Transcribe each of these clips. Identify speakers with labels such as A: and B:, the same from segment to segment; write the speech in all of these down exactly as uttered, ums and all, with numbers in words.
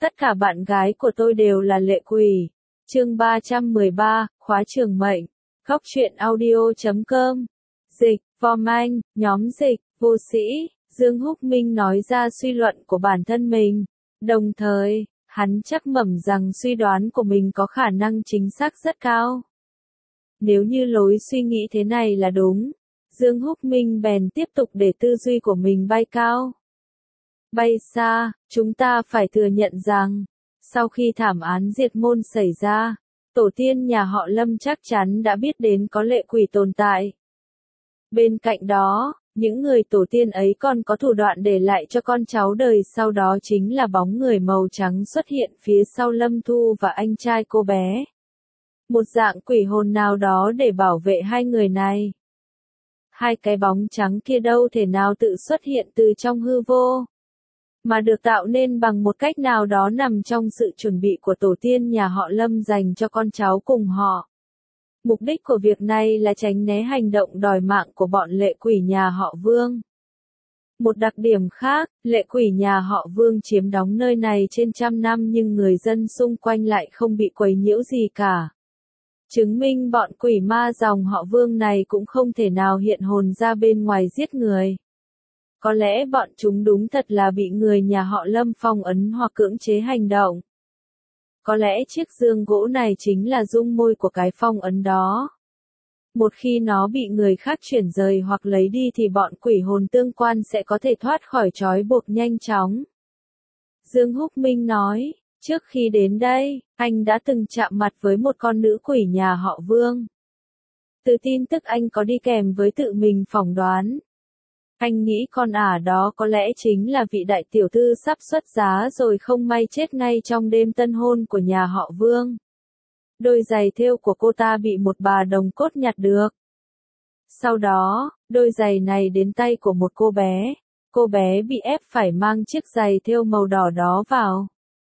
A: Tất cả bạn gái của tôi đều là lệ quỷ. Chương ba trăm mười ba, khóa trường mệnh. Góc truyện audio chấm com. Dịch, Vom Anh, nhóm dịch, vô sĩ, Dương Húc Minh nói ra suy luận của bản thân mình. Đồng thời, hắn chắc mẩm rằng suy đoán của mình có khả năng chính xác rất cao. Nếu như lối suy nghĩ thế này là đúng, Dương Húc Minh bèn tiếp tục để tư duy của mình bay cao. Bay xa, chúng ta phải thừa nhận rằng, sau khi thảm án diệt môn xảy ra, tổ tiên nhà họ Lâm chắc chắn đã biết đến có lệ quỷ tồn tại. Bên cạnh đó, những người tổ tiên ấy còn có thủ đoạn để lại cho con cháu đời sau, đó chính là bóng người màu trắng xuất hiện phía sau Lâm Thu và anh trai cô bé. Một dạng quỷ hồn nào đó để bảo vệ hai người này. Hai cái bóng trắng kia đâu thể nào tự xuất hiện từ trong hư vô, mà được tạo nên bằng một cách nào đó nằm trong sự chuẩn bị của tổ tiên nhà họ Lâm dành cho con cháu cùng họ. Mục đích của việc này là tránh né hành động đòi mạng của bọn lệ quỷ nhà họ Vương. Một đặc điểm khác, lệ quỷ nhà họ Vương chiếm đóng nơi này trên trăm năm nhưng người dân xung quanh lại không bị quấy nhiễu gì cả. Chứng minh bọn quỷ ma dòng họ Vương này cũng không thể nào hiện hồn ra bên ngoài giết người. Có lẽ bọn chúng đúng thật là bị người nhà họ Lâm phong ấn hoặc cưỡng chế hành động. Có lẽ chiếc giường gỗ này chính là dung môi của cái phong ấn đó. Một khi nó bị người khác chuyển rời hoặc lấy đi thì bọn quỷ hồn tương quan sẽ có thể thoát khỏi trói buộc nhanh chóng. Dương Húc Minh nói, trước khi đến đây, anh đã từng chạm mặt với một con nữ quỷ nhà họ Vương. Từ tin tức anh có đi kèm với tự mình phỏng đoán. Anh nghĩ con ả đó có lẽ chính là vị đại tiểu thư sắp xuất giá rồi không may chết ngay trong đêm tân hôn của nhà họ Vương. Đôi giày thêu của cô ta bị một bà đồng cốt nhặt được. Sau đó, đôi giày này đến tay của một cô bé. Cô bé bị ép phải mang chiếc giày thêu màu đỏ đó vào.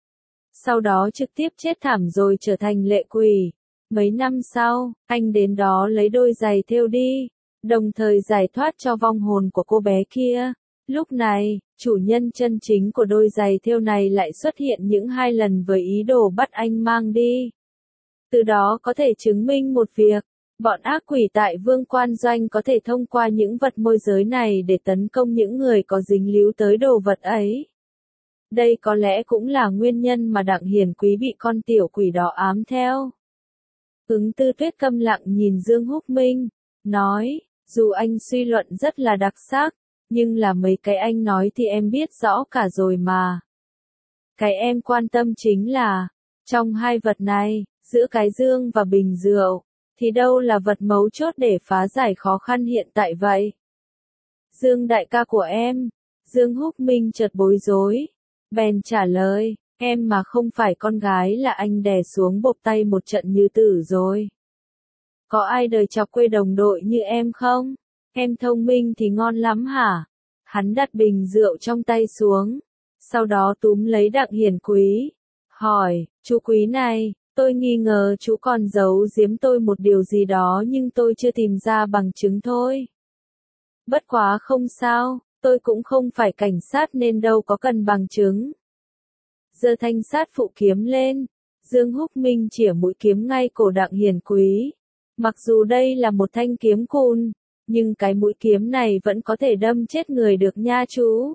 A: Sau đó trực tiếp chết thảm rồi trở thành lệ quỷ. Mấy năm sau, anh đến đó lấy đôi giày thêu đi, đồng thời giải thoát cho vong hồn của cô bé kia. Lúc này, chủ nhân chân chính của đôi giày thêu này lại xuất hiện những hai lần với ý đồ bắt anh mang đi. Từ đó có thể chứng minh một việc, bọn ác quỷ tại Vương Quan Doanh có thể thông qua những vật môi giới này để tấn công những người có dính líu tới đồ vật ấy. Đây có lẽ cũng là nguyên nhân mà Đặng Hiền Quý bị con tiểu quỷ đó ám theo. Ứng Tư Tuyết câm lặng nhìn Dương Húc Minh, nói, dù anh suy luận rất là đặc sắc, nhưng là mấy cái anh nói thì em biết rõ cả rồi mà. Cái em quan tâm chính là, trong hai vật này, giữa cái dương và bình rượu, thì đâu là vật mấu chốt để phá giải khó khăn hiện tại vậy? Dương đại ca của em, Dương Húc Minh chợt bối rối, bèn trả lời, em mà không phải con gái là anh đè xuống bộp tay một trận như tử rồi. Có ai đời chọc quê đồng đội như em không? Em thông minh thì ngon lắm hả? Hắn đặt bình rượu trong tay xuống, sau đó túm lấy Đặng Hiền Quý, hỏi, chú Quý này, tôi nghi ngờ chú còn giấu giếm tôi một điều gì đó nhưng tôi chưa tìm ra bằng chứng thôi. Bất quá không sao, tôi cũng không phải cảnh sát nên đâu có cần bằng chứng. Giơ thanh sát phụ kiếm lên, Dương Húc Minh chĩa mũi kiếm ngay cổ Đặng Hiền Quý. Mặc dù đây là một thanh kiếm cùn, nhưng cái mũi kiếm này vẫn có thể đâm chết người được nha chú.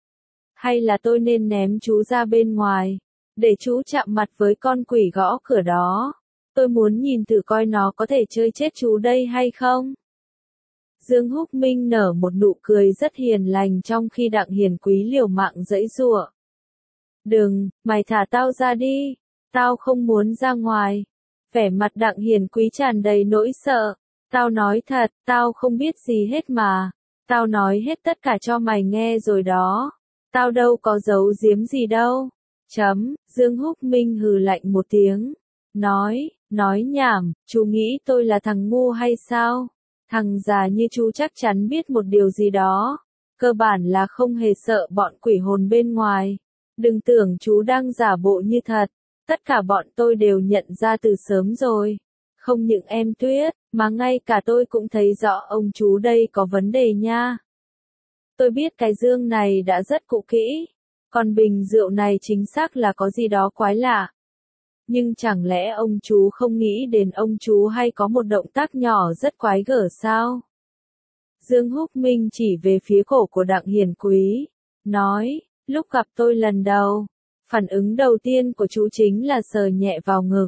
A: Hay là tôi nên ném chú ra bên ngoài, để chú chạm mặt với con quỷ gõ cửa đó. Tôi muốn nhìn thử coi nó có thể chơi chết chú đây hay không. Dương Húc Minh nở một nụ cười rất hiền lành trong khi Đặng Hiền Quý liều mạng giãy giụa. Đừng, mày thả tao ra đi, tao không muốn ra ngoài. Vẻ mặt Đặng Hiền Quý tràn đầy nỗi sợ. Tao nói thật, tao không biết gì hết mà. Tao nói hết tất cả cho mày nghe rồi đó. Tao đâu có giấu giếm gì đâu. Chấm, Dương Húc Minh hừ lạnh một tiếng. Nói, nói nhảm, chú nghĩ tôi là thằng ngu hay sao? Thằng già như chú chắc chắn biết một điều gì đó. Cơ bản là không hề sợ bọn quỷ hồn bên ngoài. Đừng tưởng chú đang giả bộ như thật. Tất cả bọn tôi đều nhận ra từ sớm rồi. Không những em Tuyết, mà ngay cả tôi cũng thấy rõ ông chú đây có vấn đề nha. Tôi biết cái dương này đã rất cũ kỹ. Còn bình rượu này chính xác là có gì đó quái lạ. Nhưng chẳng lẽ ông chú không nghĩ đến ông chú hay có một động tác nhỏ rất quái gở sao? Dương Húc Minh chỉ về phía cổ của Đặng Hiền Quý, nói, lúc gặp tôi lần đầu, phản ứng đầu tiên của chú chính là sờ nhẹ vào ngực.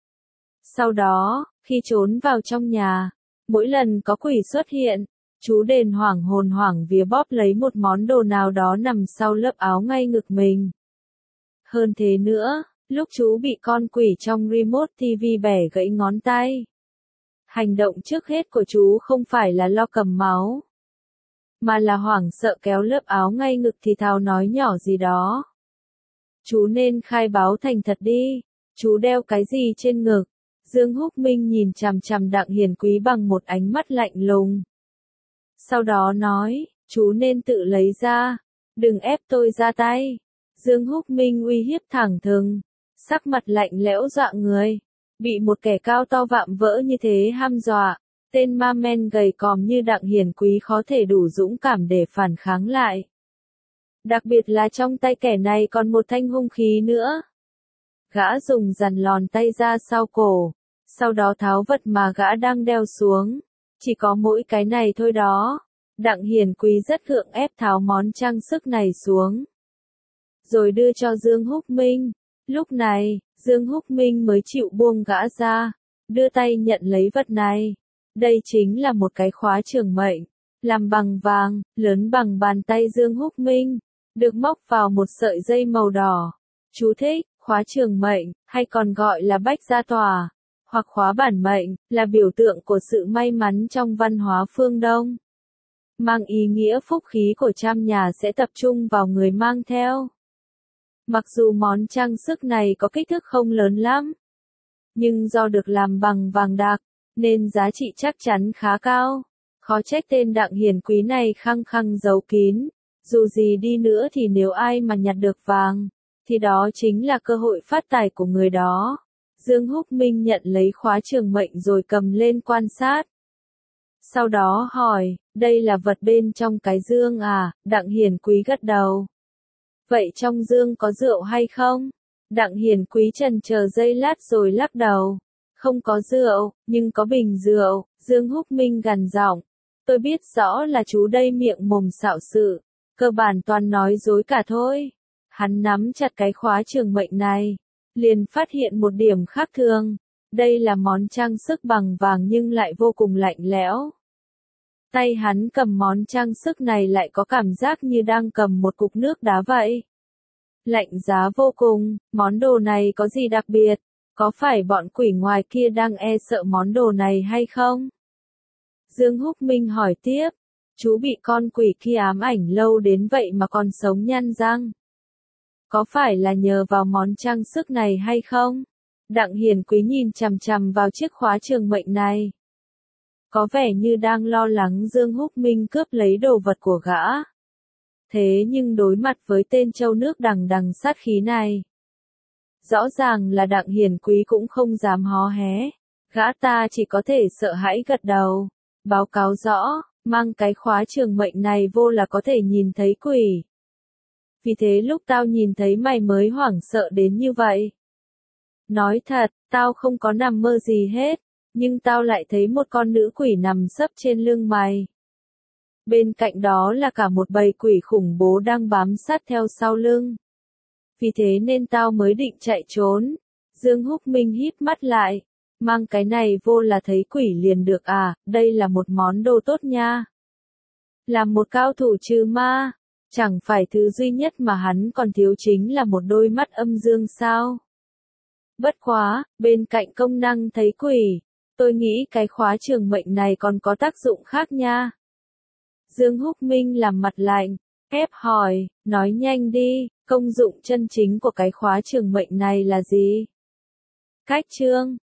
A: Sau đó, khi trốn vào trong nhà, mỗi lần có quỷ xuất hiện, chú đền hoảng hồn hoảng vía bóp lấy một món đồ nào đó nằm sau lớp áo ngay ngực mình. Hơn thế nữa, lúc chú bị con quỷ trong remote ti vi bẻ gãy ngón tay, hành động trước hết của chú không phải là lo cầm máu, mà là hoảng sợ kéo lớp áo ngay ngực thì thào nói nhỏ gì đó. Chú nên khai báo thành thật đi, chú đeo cái gì trên ngực? Dương Húc Minh nhìn chằm chằm Đặng Hiền Quý bằng một ánh mắt lạnh lùng. Sau đó nói, chú nên tự lấy ra, đừng ép tôi ra tay. Dương Húc Minh uy hiếp thẳng thừng, sắc mặt lạnh lẽo dọa người. Bị một kẻ cao to vạm vỡ như thế hăm dọa, tên ma men gầy còm như Đặng Hiền Quý khó thể đủ dũng cảm để phản kháng lại. Đặc biệt là trong tay kẻ này còn một thanh hung khí nữa. Gã dùng dằn lòn tay ra sau cổ, sau đó tháo vật mà gã đang đeo xuống. Chỉ có mỗi cái này thôi đó. Đặng Hiền Quý rất gượng ép tháo món trang sức này xuống, rồi đưa cho Dương Húc Minh. Lúc này, Dương Húc Minh mới chịu buông gã ra, đưa tay nhận lấy vật này. Đây chính là một cái khóa trường mệnh, làm bằng vàng, lớn bằng bàn tay Dương Húc Minh, được móc vào một sợi dây màu đỏ. Chú thích, khóa trường mệnh, hay còn gọi là bách gia tòa, hoặc khóa bản mệnh, là biểu tượng của sự may mắn trong văn hóa phương Đông. Mang ý nghĩa phúc khí của trăm nhà sẽ tập trung vào người mang theo. Mặc dù món trang sức này có kích thước không lớn lắm, nhưng do được làm bằng vàng đặc, nên giá trị chắc chắn khá cao. Khó trách tên Đặng Hiền Quý này khăng khăng giấu kín. Dù gì đi nữa thì nếu ai mà nhặt được vàng, thì đó chính là cơ hội phát tài của người đó. Dương Húc Minh nhận lấy khóa trường mệnh rồi cầm lên quan sát. Sau đó hỏi, đây là vật bên trong cái dương à? Đặng Hiền Quý gật đầu. Vậy trong dương có rượu hay không? Đặng Hiền Quý chần chờ giây lát rồi lắc đầu. Không có rượu, nhưng có bình rượu. Dương Húc Minh gằn giọng. Tôi biết rõ là chú đây miệng mồm xạo sự, cơ bản toàn nói dối cả thôi. Hắn nắm chặt cái khóa trường mệnh này, liền phát hiện một điểm khác thường. Đây là món trang sức bằng vàng nhưng lại vô cùng lạnh lẽo. Tay hắn cầm món trang sức này lại có cảm giác như đang cầm một cục nước đá vậy. Lạnh giá vô cùng, món đồ này có gì đặc biệt? Có phải bọn quỷ ngoài kia đang e sợ món đồ này hay không? Dương Húc Minh hỏi tiếp, chú bị con quỷ kia ám ảnh lâu đến vậy mà còn sống nhăn răng. Có phải là nhờ vào món trang sức này hay không? Đặng Hiền Quý nhìn chằm chằm vào chiếc khóa trường mệnh này, có vẻ như đang lo lắng Dương Húc Minh cướp lấy đồ vật của gã. Thế nhưng đối mặt với tên trâu nước đằng đằng sát khí này, rõ ràng là Đặng Hiền Quý cũng không dám hó hé. Gã ta chỉ có thể sợ hãi gật đầu, báo cáo rõ, mang cái khóa trường mệnh này vô là có thể nhìn thấy quỷ. Vì thế lúc tao nhìn thấy mày mới hoảng sợ đến như vậy. Nói thật, tao không có nằm mơ gì hết, nhưng tao lại thấy một con nữ quỷ nằm sấp trên lưng mày. Bên cạnh đó là cả một bầy quỷ khủng bố đang bám sát theo sau lưng. Vì thế nên tao mới định chạy trốn. Dương Húc Minh híp mắt lại, mang cái này vô là thấy quỷ liền được à? Đây là một món đồ tốt nha. Là một cao thủ trừ ma, chẳng phải thứ duy nhất mà hắn còn thiếu chính là một đôi mắt âm dương sao? Bất quá, bên cạnh công năng thấy quỷ, tôi nghĩ cái khóa trường mệnh này còn có tác dụng khác nha. Dương Húc Minh làm mặt lạnh, ép hỏi, nói nhanh đi, công dụng chân chính của cái khóa trường mệnh này là gì? Cách chương